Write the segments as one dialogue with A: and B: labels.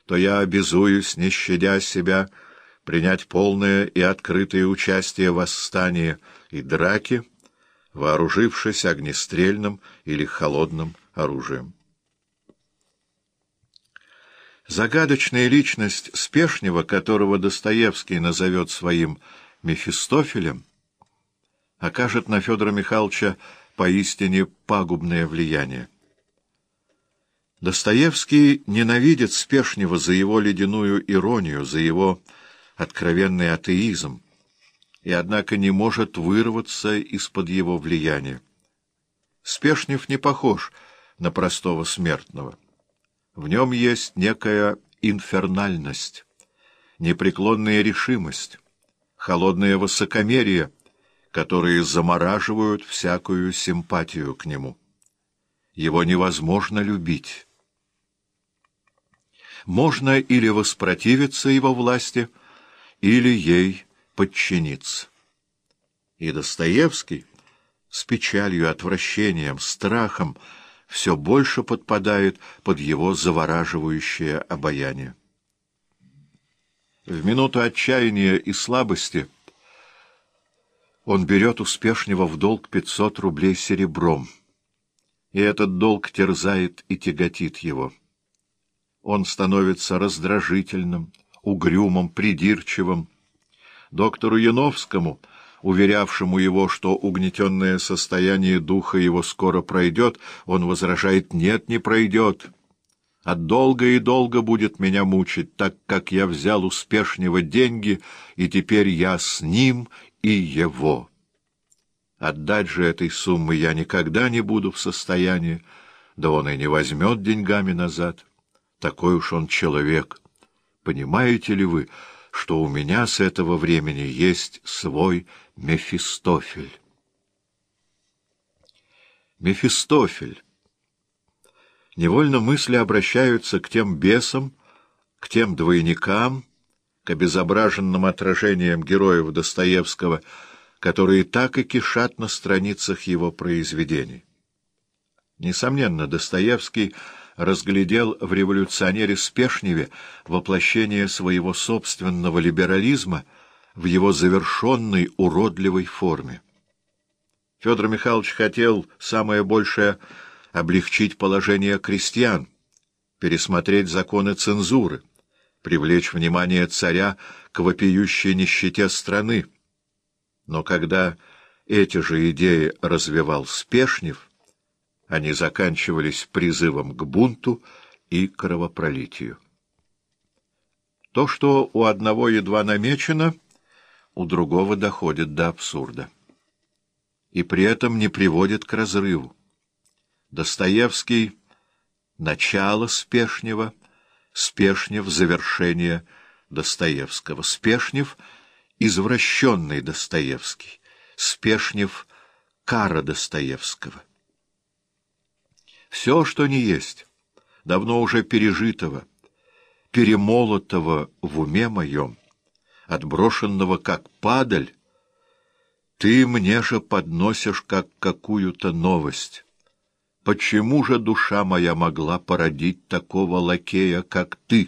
A: то я обязуюсь, не щадя себя, принять полное и открытое участие в восстании и драке, вооружившись огнестрельным или холодным оружием. Загадочная личность Спешнева, которого Достоевский назовет своим Мефистофелем, окажет на Федора Михайловича поистине пагубное влияние. Достоевский ненавидит Спешнева за его ледяную иронию, за его откровенный атеизм, и, однако, не может вырваться из-под его влияния. Спешнев не похож на простого смертного. В нем есть некая инфернальность, непреклонная решимость, холодное высокомерие, которые замораживают всякую симпатию к нему. Его невозможно любить. Можно или воспротивиться его власти, или ей подчиниться. И Достоевский с печалью, отвращением, страхом все больше подпадает под его завораживающее обаяние. В минуту отчаяния и слабости он берет у Спешнева в долг 500 рублей серебром, и этот долг терзает и тяготит его. Он становится раздражительным, угрюмым, придирчивым. Доктору Яновскому, уверявшему его, что угнетенное состояние духа его скоро пройдет, он возражает: «Нет, не пройдет. А долго и долго будет меня мучить, так как я взял у Спешнева деньги, и теперь я с ним и его. Отдать же этой суммы я никогда не буду в состоянии, да он и не возьмет деньгами назад. Такой уж он человек. Понимаете ли вы, что у меня с этого времени есть свой Мефистофель?» Мефистофель. Невольно мысли обращаются к тем бесам, к тем двойникам, к обезображенным отражениям героев Достоевского, которые так и кишат на страницах его произведений. Несомненно, Достоевский разглядел в революционере Спешневе воплощение своего собственного либерализма в его завершенной уродливой форме. Федор Михайлович хотел самое большее — облегчить положение крестьян, пересмотреть законы цензуры, привлечь внимание царя к вопиющей нищете страны. Но когда эти же идеи развивал Спешнев, они заканчивались призывом к бунту и кровопролитию. То, что у одного едва намечено, у другого доходит до абсурда. И при этом не приводит к разрыву. Достоевский — начало Спешнева, Спешнев — завершение Достоевского, Спешнев — извращенный Достоевский, Спешнев — кара Достоевского. Все, что не есть, давно уже пережитого, перемолотого в уме моем, отброшенного как падаль, ты мне же подносишь как какую-то новость. Почему же душа моя могла породить такого лакея, как ты?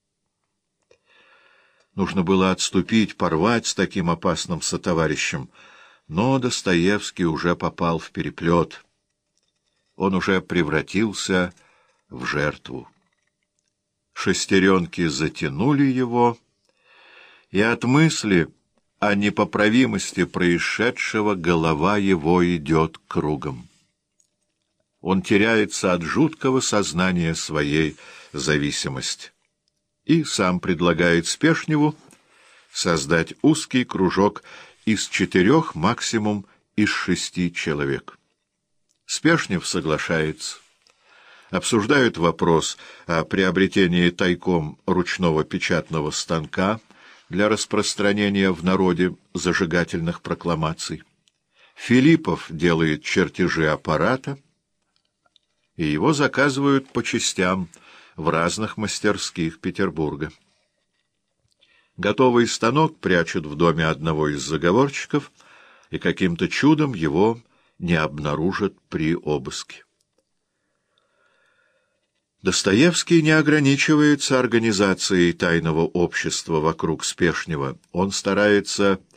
A: Нужно было отступить, порвать с таким опасным сотоварищем, но Достоевский уже попал в переплет. Он уже превратился в жертву. Шестеренки затянули его, и от мысли о непоправимости происшедшего голова его идет кругом. Он теряется от жуткого сознания своей зависимости и сам предлагает Спешневу создать узкий кружок из 4, максимум из 6 человек. Спешнев соглашается. Обсуждают вопрос о приобретении тайком ручного печатного станка для распространения в народе зажигательных прокламаций. Филиппов делает чертежи аппарата, и его заказывают по частям в разных мастерских Петербурга. Готовый станок прячут в доме одного из заговорщиков, и каким-то чудом его не обнаружат при обыске. Достоевский не ограничивается организацией тайного общества вокруг Спешнего. Он старается